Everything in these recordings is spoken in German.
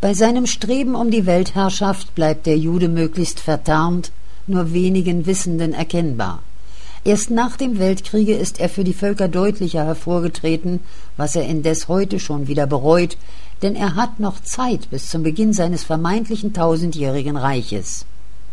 Bei seinem Streben um die Weltherrschaft bleibt der Jude möglichst vertarnt, nur wenigen Wissenden erkennbar. Erst nach dem Weltkriege ist er für die Völker deutlicher hervorgetreten, was er indes heute schon wieder bereut, denn er hat noch Zeit bis zum Beginn seines vermeintlichen 1000-jährigen Reiches.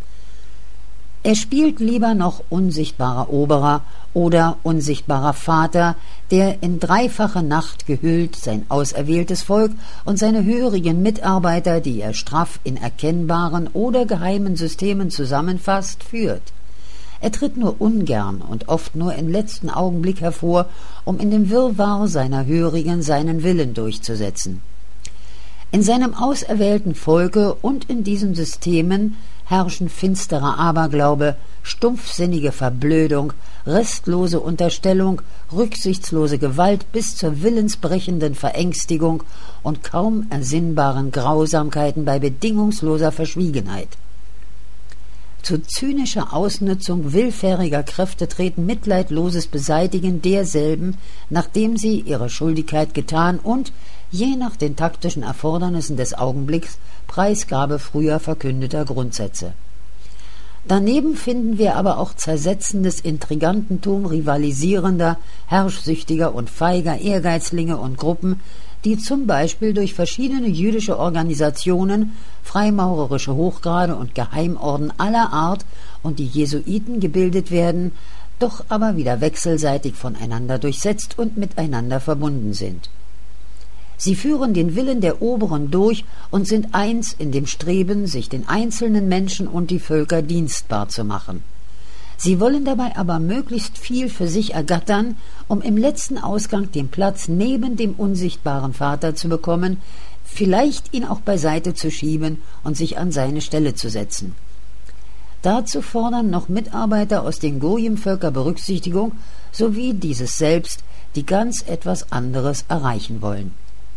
Er spielt lieber noch unsichtbarer Oberer oder unsichtbarer Vater, der in dreifache Nacht gehüllt sein auserwähltes Volk und seine hörigen Mitarbeiter, die er straff in erkennbaren oder geheimen Systemen zusammenfasst, führt. Er tritt nur ungern und oft nur im letzten Augenblick hervor, um in dem Wirrwarr seiner Hörigen seinen Willen durchzusetzen. In seinem auserwählten Volke und in diesen Systemen herrschen finsterer Aberglaube, stumpfsinnige Verblödung, restlose Unterstellung, rücksichtslose Gewalt bis zur willensbrechenden Verängstigung und kaum ersinnbaren Grausamkeiten bei bedingungsloser Verschwiegenheit. Zu zynischer Ausnutzung willfähriger Kräfte treten mitleidloses Beseitigen derselben, nachdem sie ihre Schuldigkeit getan und, je nach den taktischen Erfordernissen des Augenblicks, Preisgabe früher verkündeter Grundsätze. Daneben finden wir aber auch zersetzendes Intrigantentum rivalisierender, herrschsüchtiger und feiger Ehrgeizlinge und Gruppen, die zum Beispiel durch verschiedene jüdische Organisationen, freimaurerische Hochgrade und Geheimorden aller Art und die Jesuiten gebildet werden, doch aber wieder wechselseitig voneinander durchsetzt und miteinander verbunden sind. Sie führen den Willen der Oberen durch und sind eins in dem Streben, sich den einzelnen Menschen und die Völker dienstbar zu machen. Sie wollen dabei aber möglichst viel für sich ergattern, um im letzten Ausgang den Platz neben dem unsichtbaren Vater zu bekommen, vielleicht ihn auch beiseite zu schieben und sich an seine Stelle zu setzen. Dazu fordern noch Mitarbeiter aus den Gojim-Völker Berücksichtigung, sowie dieses selbst, die ganz etwas anderes erreichen wollen.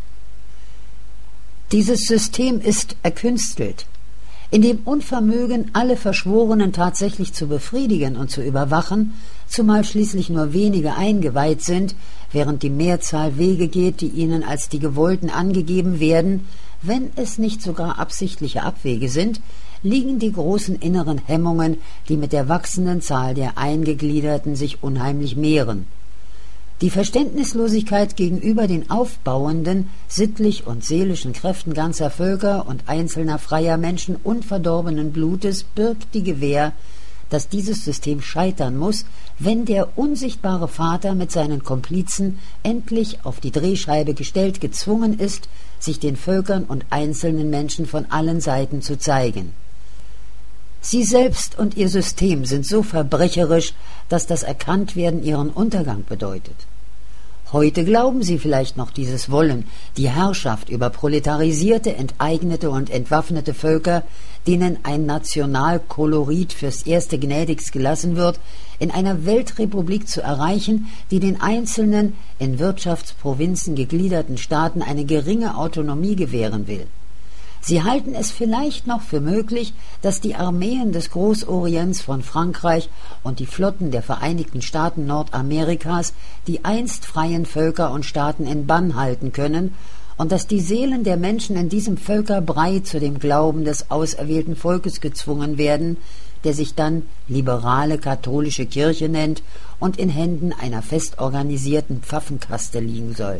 Dieses System ist erkünstelt. In dem Unvermögen, alle Verschworenen tatsächlich zu befriedigen und zu überwachen, zumal schließlich nur wenige eingeweiht sind, während die Mehrzahl Wege geht, die ihnen als die gewollten angegeben werden, wenn es nicht sogar absichtliche Abwege sind, liegen die großen inneren Hemmungen, die mit der wachsenden Zahl der Eingegliederten sich unheimlich mehren. Die Verständnislosigkeit gegenüber den aufbauenden, sittlich und seelischen Kräften ganzer Völker und einzelner freier Menschen unverdorbenen Blutes birgt die Gewähr, dass dieses System scheitern muss, wenn der unsichtbare Vater mit seinen Komplizen endlich auf die Drehscheibe gestellt gezwungen ist, sich den Völkern und einzelnen Menschen von allen Seiten zu zeigen. Sie selbst und ihr System sind so verbrecherisch, dass das Erkanntwerden ihren Untergang bedeutet. Heute glauben sie vielleicht noch dieses Wollen, die Herrschaft über proletarisierte, enteignete und entwaffnete Völker, denen ein Nationalkolorit fürs Erste gnädigst gelassen wird, in einer Weltrepublik zu erreichen, die den einzelnen, in Wirtschaftsprovinzen gegliederten Staaten eine geringe Autonomie gewähren will. Sie halten es vielleicht noch für möglich, dass die Armeen des Großorients von Frankreich und die Flotten der Vereinigten Staaten Nordamerikas die einst freien Völker und Staaten in Bann halten können und dass die Seelen der Menschen in diesem Völkerbrei zu dem Glauben des auserwählten Volkes gezwungen werden, der sich dann liberale katholische Kirche nennt und in Händen einer fest organisierten Pfaffenkaste liegen soll.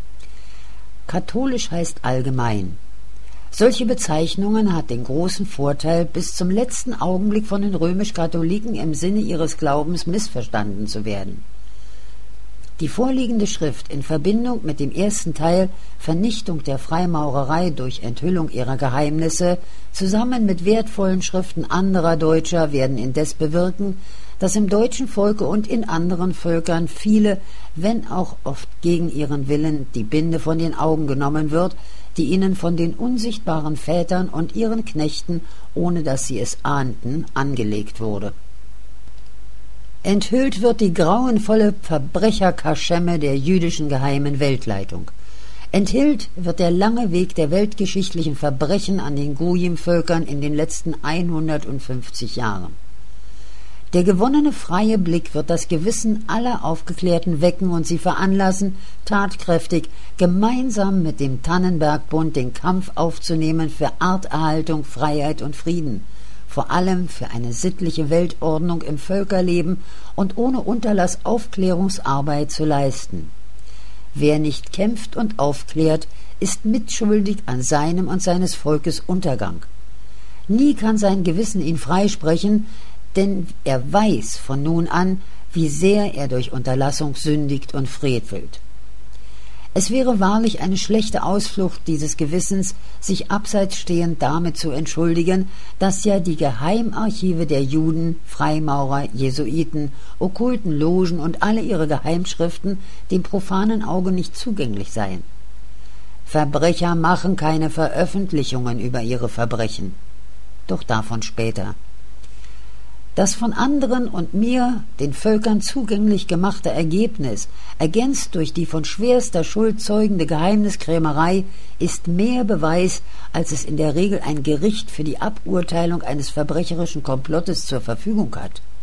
Katholisch heißt allgemein. Solche Bezeichnungen hat den großen Vorteil, bis zum letzten Augenblick von den Römisch-Katholiken im Sinne ihres Glaubens missverstanden zu werden. Die vorliegende Schrift in Verbindung mit dem ersten Teil Vernichtung der Freimaurerei durch Enthüllung ihrer Geheimnisse zusammen mit wertvollen Schriften anderer Deutscher werden indes bewirken, dass im deutschen Volke und in anderen Völkern viele, wenn auch oft gegen ihren Willen, die Binde von den Augen genommen wird, die ihnen von den unsichtbaren Vätern und ihren Knechten, ohne dass sie es ahnten, angelegt wurde. Enthüllt wird die grauenvolle Verbrecherkaschemme der jüdischen geheimen Weltleitung. Enthüllt wird der lange Weg der weltgeschichtlichen Verbrechen an den Gojim-Völkern in den letzten 150 Jahren. Der gewonnene freie Blick wird das Gewissen aller Aufgeklärten wecken und sie veranlassen, tatkräftig gemeinsam mit dem Tannenbergbund den Kampf aufzunehmen für Arterhaltung, Freiheit und Frieden, vor allem für eine sittliche Weltordnung im Völkerleben und ohne Unterlass Aufklärungsarbeit zu leisten. Wer nicht kämpft und aufklärt, ist mitschuldig an seinem und seines Volkes Untergang. Nie kann sein Gewissen ihn freisprechen, denn er weiß von nun an, wie sehr er durch Unterlassung sündigt und frevelt. Es wäre wahrlich eine schlechte Ausflucht dieses Gewissens, sich abseits stehend damit zu entschuldigen, dass ja die Geheimarchive der Juden, Freimaurer, Jesuiten, okkulten Logen und alle ihre Geheimschriften dem profanen Auge nicht zugänglich seien. Verbrecher machen keine Veröffentlichungen über ihre Verbrechen. Doch davon später. Das von anderen und mir, den Völkern zugänglich gemachte Ergebnis, ergänzt durch die von schwerster Schuld zeugende Geheimniskrämerei, ist mehr Beweis, als es in der Regel ein Gericht für die Aburteilung eines verbrecherischen Komplottes zur Verfügung hat.